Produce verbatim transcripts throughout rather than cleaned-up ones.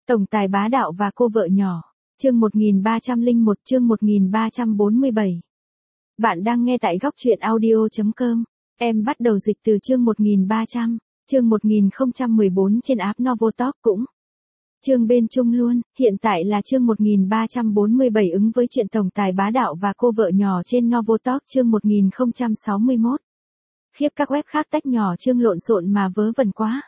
Tổng tài bá đạo và cô vợ nhỏ. Chương một nghìn ba trăm lẻ một, chương một nghìn ba trăm bốn mươi bảy. Bạn đang nghe tại góc truyện audio chấm com. Em bắt đầu dịch từ chương một nghìn ba trăm, chương một nghìn không trăm mười bốn trên app Novotalk cũng. Chương bên chung luôn, hiện tại là chương một nghìn ba trăm bốn mươi bảy ứng với chuyện tổng tài bá đạo và cô vợ nhỏ trên Novotalk chương một nghìn không trăm sáu mươi mốt. Khiếp, các web khác tách nhỏ chương lộn xộn mà vớ vẩn quá.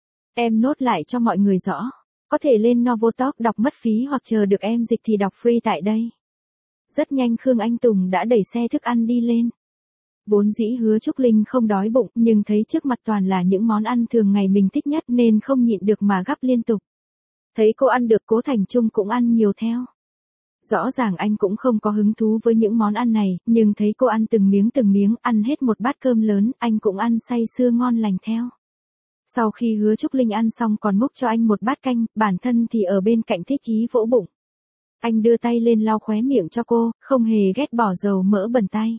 Em nốt lại cho mọi người rõ. Có thể lên Novotalk đọc mất phí hoặc chờ được em dịch thì đọc free tại đây. Rất nhanh Khương Anh Tùng đã đẩy xe thức ăn đi lên. Vốn dĩ Hứa Trúc Linh không đói bụng nhưng thấy trước mặt toàn là những món ăn thường ngày mình thích nhất nên không nhịn được mà gắp liên tục. Thấy cô ăn được Cố Thành Trung cũng ăn nhiều theo. Rõ ràng anh cũng không có hứng thú với những món ăn này, nhưng thấy cô ăn từng miếng từng miếng, ăn hết một bát cơm lớn, anh cũng ăn say sưa ngon lành theo. Sau khi Hứa Trúc Linh ăn xong còn múc cho anh một bát canh, bản thân thì ở bên cạnh thích ý vỗ bụng. Anh đưa tay lên lau khóe miệng cho cô, không hề ghét bỏ dầu mỡ bẩn tay.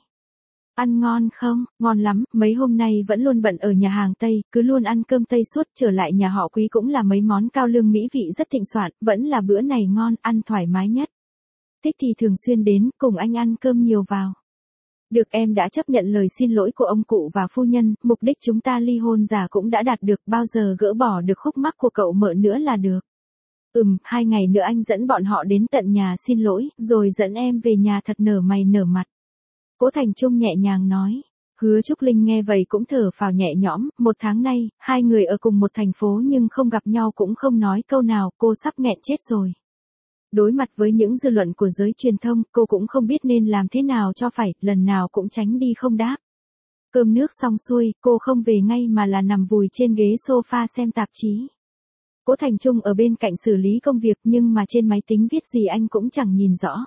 Ăn ngon không? Ngon lắm, mấy hôm nay vẫn luôn bận ở nhà hàng Tây, cứ luôn ăn cơm Tây suốt, trở lại nhà họ Quý cũng là mấy món cao lương mỹ vị rất thịnh soạn, vẫn là bữa này ngon, ăn thoải mái nhất. Thích thì thường xuyên đến, cùng anh ăn cơm nhiều vào. Được, em đã chấp nhận lời xin lỗi của ông cụ và phu nhân, mục đích chúng ta ly hôn giả cũng đã đạt được, bao giờ gỡ bỏ được khúc mắc của cậu mợ nữa là được. Ừm, hai ngày nữa anh dẫn bọn họ đến tận nhà xin lỗi, rồi dẫn em về nhà thật nở mày nở mặt. Cố Thành Trung nhẹ nhàng nói. Hứa Trúc Linh nghe vậy cũng thở phào nhẹ nhõm, một tháng nay, hai người ở cùng một thành phố nhưng không gặp nhau cũng không nói câu nào, cô sắp nghẹn chết rồi. Đối mặt với những dư luận của giới truyền thông, cô cũng không biết nên làm thế nào cho phải, lần nào cũng tránh đi không đáp. Cơm nước xong xuôi, cô không về ngay mà là nằm vùi trên ghế sofa xem tạp chí. Cố Thành Trung ở bên cạnh xử lý công việc nhưng mà trên máy tính viết gì anh cũng chẳng nhìn rõ.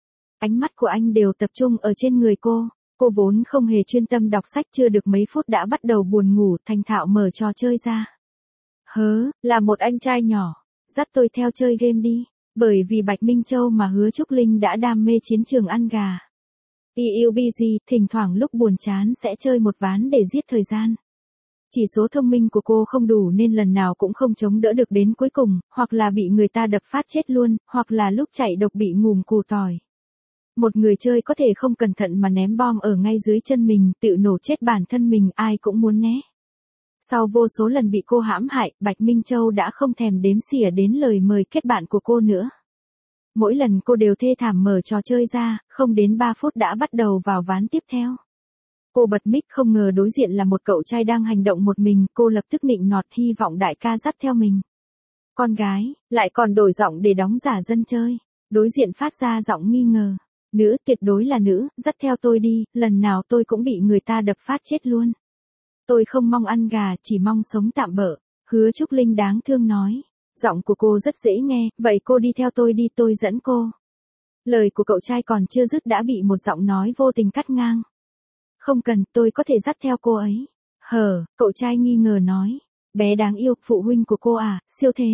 Ánh mắt của anh đều tập trung ở trên người cô. Cô vốn không hề chuyên tâm đọc sách, chưa được mấy phút đã bắt đầu buồn ngủ, thành thạo mở trò chơi ra. Hớ, là một anh trai nhỏ, dắt tôi theo chơi game đi. Bởi vì Bạch Minh Châu mà Hứa Trúc Linh đã đam mê chiến trường ăn gà. pê u bê giê, thỉnh thoảng lúc buồn chán sẽ chơi một ván để giết thời gian. Chỉ số thông minh của cô không đủ nên lần nào cũng không chống đỡ được đến cuối cùng, hoặc là bị người ta đập phát chết luôn, hoặc là lúc chạy độc bị ngùm cù tỏi. Một người chơi có thể không cẩn thận mà ném bom ở ngay dưới chân mình, tự nổ chết bản thân mình, ai cũng muốn né. Sau vô số lần bị cô hãm hại, Bạch Minh Châu đã không thèm đếm xỉa đến lời mời kết bạn của cô nữa. Mỗi lần cô đều thê thảm mở trò chơi ra, không đến ba phút đã bắt đầu vào ván tiếp theo. Cô bật mic không ngờ đối diện là một cậu trai đang hành động một mình, cô lập tức nịnh nọt hy vọng đại ca dắt theo mình. Con gái, lại còn đổi giọng để đóng giả dân chơi. Đối diện phát ra giọng nghi ngờ. Nữ, tuyệt đối là nữ, dắt theo tôi đi, lần nào tôi cũng bị người ta đập phát chết luôn. Tôi không mong ăn gà, chỉ mong sống tạm bợ. Hứa Trúc Linh đáng thương nói. Giọng của cô rất dễ nghe, vậy cô đi theo tôi đi, tôi dẫn cô. Lời của cậu trai còn chưa dứt đã bị một giọng nói vô tình cắt ngang. Không cần, tôi có thể dắt theo cô ấy. Hờ, cậu trai nghi ngờ nói. Bé đáng yêu, phụ huynh của cô à, siêu thế.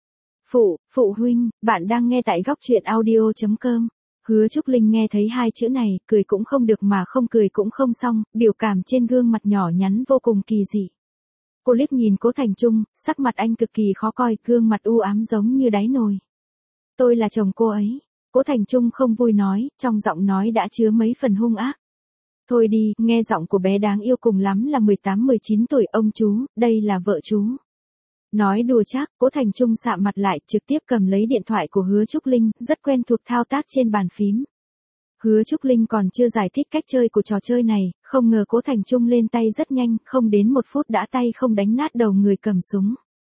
Phụ, phụ huynh, bạn đang nghe tại góc truyện audio chấm com. Hứa Trúc Linh nghe thấy hai chữ này, cười cũng không được mà không cười cũng không xong, biểu cảm trên gương mặt nhỏ nhắn vô cùng kỳ dị. Cô liếc nhìn Cố Thành Trung, sắc mặt anh cực kỳ khó coi, gương mặt u ám giống như đáy nồi. Tôi là chồng cô ấy. Cố Thành Trung không vui nói, trong giọng nói đã chứa mấy phần hung ác. Thôi đi, nghe giọng của bé đáng yêu cùng lắm là mười tám mười chín tuổi, ông chú, đây là vợ chú. Nói đùa chắc, Cố Thành Trung sạm mặt lại, trực tiếp cầm lấy điện thoại của Hứa Trúc Linh, rất quen thuộc thao tác trên bàn phím. Hứa Trúc Linh còn chưa giải thích cách chơi của trò chơi này, không ngờ Cố Thành Trung lên tay rất nhanh, không đến một phút đã tay không đánh nát đầu người cầm súng.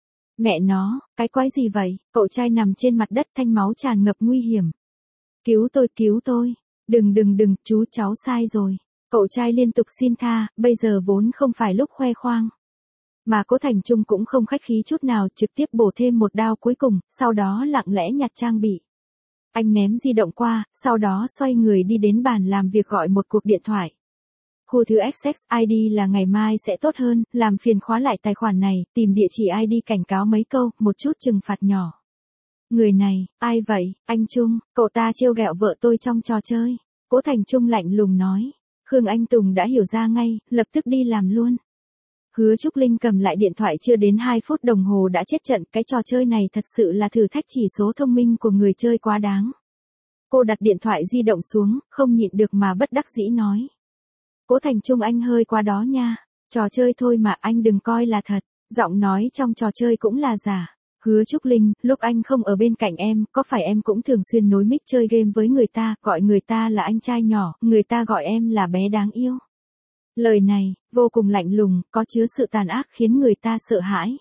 Mẹ nó, cái quái gì vậy? Cậu trai nằm trên mặt đất, thanh máu tràn ngập nguy hiểm. Cứu tôi, cứu tôi. Đừng đừng đừng, chú cháu sai rồi. Cậu trai liên tục xin tha, bây giờ vốn không phải lúc khoe khoang. Mà Cố Thành Trung cũng không khách khí chút nào, trực tiếp bổ thêm một đao cuối cùng, sau đó lặng lẽ nhặt trang bị. Anh ném di động qua, sau đó xoay người đi đến bàn làm việc gọi một cuộc điện thoại. Khu thứ ích ích i đê là ngày mai sẽ tốt hơn, làm phiền khóa lại tài khoản này, tìm địa chỉ i đê cảnh cáo mấy câu, một chút trừng phạt nhỏ. Người này, ai vậy, anh Trung, cậu ta trêu ghẹo vợ tôi trong trò chơi. Cố Thành Trung lạnh lùng nói. Khương Anh Tùng đã hiểu ra ngay, lập tức đi làm luôn. Hứa Trúc Linh cầm lại điện thoại chưa đến hai phút đồng hồ đã chết trận, cái trò chơi này thật sự là thử thách chỉ số thông minh của người chơi quá đáng. Cô đặt điện thoại di động xuống, không nhịn được mà bất đắc dĩ nói. Cố Thành Trung anh hơi quá đó nha, trò chơi thôi mà anh đừng coi là thật, giọng nói trong trò chơi cũng là giả. Hứa Trúc Linh, lúc anh không ở bên cạnh em, có phải em cũng thường xuyên nối mic chơi game với người ta, gọi người ta là anh trai nhỏ, người ta gọi em là bé đáng yêu. Lời này, vô cùng lạnh lùng, có chứa sự tàn ác khiến người ta sợ hãi.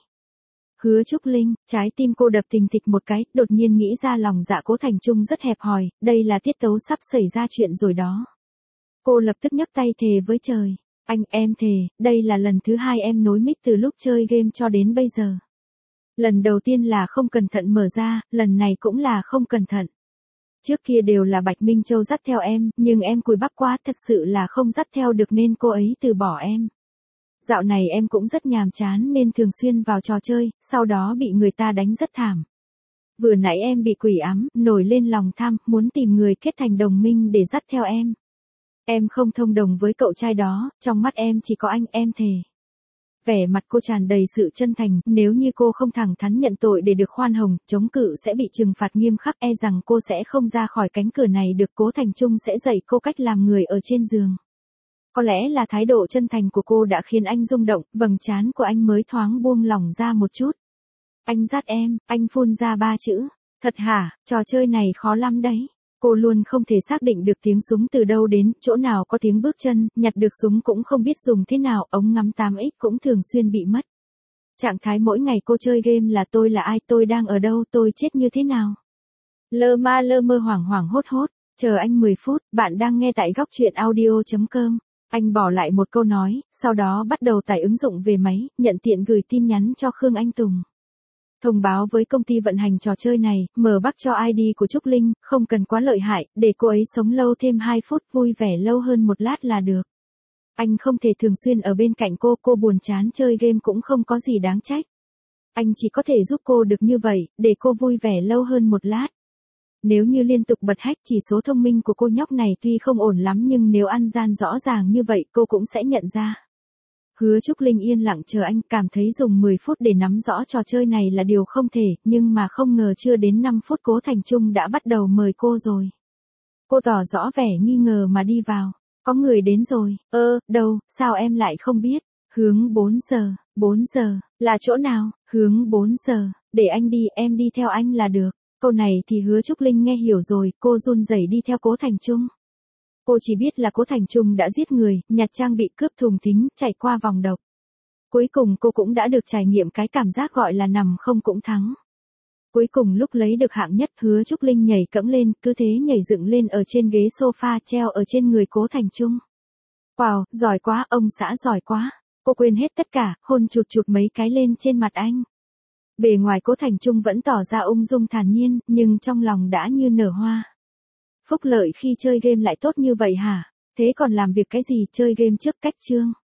Hứa Trúc Linh, trái tim cô đập thình thịch một cái, đột nhiên nghĩ ra lòng dạ Cố Thành Trung rất hẹp hòi, đây là tiết tấu sắp xảy ra chuyện rồi đó. Cô lập tức nhấc tay thề với trời. Anh, em thề, đây là lần thứ hai em nối mic từ lúc chơi game cho đến bây giờ. Lần đầu tiên là không cẩn thận mở ra, lần này cũng là không cẩn thận. Trước kia đều là Bạch Minh Châu dắt theo em, nhưng em cùi bắp quá, thật sự là không dắt theo được nên cô ấy từ bỏ em. Dạo này em cũng rất nhàm chán nên thường xuyên vào trò chơi, sau đó bị người ta đánh rất thảm. Vừa nãy em bị quỷ ám, nổi lên lòng tham, muốn tìm người kết thành đồng minh để dắt theo em. Em không thông đồng với cậu trai đó, trong mắt em chỉ có anh, em thề. Vẻ mặt cô tràn đầy sự chân thành, nếu như cô không thẳng thắn nhận tội để được khoan hồng, chống cự sẽ bị trừng phạt nghiêm khắc, e rằng cô sẽ không ra khỏi cánh cửa này được. Cố Thành Trung sẽ dạy cô cách làm người ở trên giường. Có lẽ là thái độ chân thành của cô đã khiến anh rung động, vầng trán của anh mới thoáng buông lỏng ra một chút. Anh dắt em, anh phun ra ba chữ. Thật hả, trò chơi này khó lắm đấy. Cô luôn không thể xác định được tiếng súng từ đâu đến, chỗ nào có tiếng bước chân, nhặt được súng cũng không biết dùng thế nào, ống ngắm tám x cũng thường xuyên bị mất. Trạng thái mỗi ngày cô chơi game là tôi là ai, tôi đang ở đâu, tôi chết như thế nào. Lơ ma lơ mơ hoảng hoảng hốt hốt, chờ anh mười phút, bạn đang nghe tại góc truyện audio chấm com. Anh bỏ lại một câu nói, sau đó bắt đầu tải ứng dụng về máy, nhận tiện gửi tin nhắn cho Khương Anh Tùng. Thông báo với công ty vận hành trò chơi này, mở bắc cho i đê của Trúc Linh, không cần quá lợi hại, để cô ấy sống lâu thêm hai phút, vui vẻ lâu hơn một lát là được. Anh không thể thường xuyên ở bên cạnh cô, cô buồn chán chơi game cũng không có gì đáng trách. Anh chỉ có thể giúp cô được như vậy, để cô vui vẻ lâu hơn một lát. Nếu như liên tục bật hack, chỉ số thông minh của cô nhóc này tuy không ổn lắm nhưng nếu ăn gian rõ ràng như vậy cô cũng sẽ nhận ra. Hứa Trúc Linh yên lặng chờ anh, cảm thấy dùng mười phút để nắm rõ trò chơi này là điều không thể, nhưng mà không ngờ chưa đến năm phút Cố Thành Trung đã bắt đầu mời cô rồi. Cô tỏ rõ vẻ nghi ngờ mà đi vào. Có người đến rồi, ơ, đâu, sao em lại không biết? Hướng bốn giờ, bốn giờ, là chỗ nào? Hướng bốn giờ, để anh đi, em đi theo anh là được. Câu này thì Hứa Trúc Linh nghe hiểu rồi, cô run rẩy đi theo Cố Thành Trung. Cô chỉ biết là Cố Thành Trung đã giết người, nhặt trang bị cướp thùng thính, chạy qua vòng độc. Cuối cùng cô cũng đã được trải nghiệm cái cảm giác gọi là nằm không cũng thắng. Cuối cùng lúc lấy được hạng nhất, Hứa Trúc Linh nhảy cẫng lên, cứ thế nhảy dựng lên ở trên ghế sofa treo ở trên người Cố Thành Trung. Wow, giỏi quá, ông xã giỏi quá. Cô quên hết tất cả, hôn chụt chụt mấy cái lên trên mặt anh. Bề ngoài Cố Thành Trung vẫn tỏ ra ung dung thản nhiên, nhưng trong lòng đã như nở hoa. Phúc lợi khi chơi game lại tốt như vậy hả? Thế còn làm việc cái gì, chơi game trước cách chương.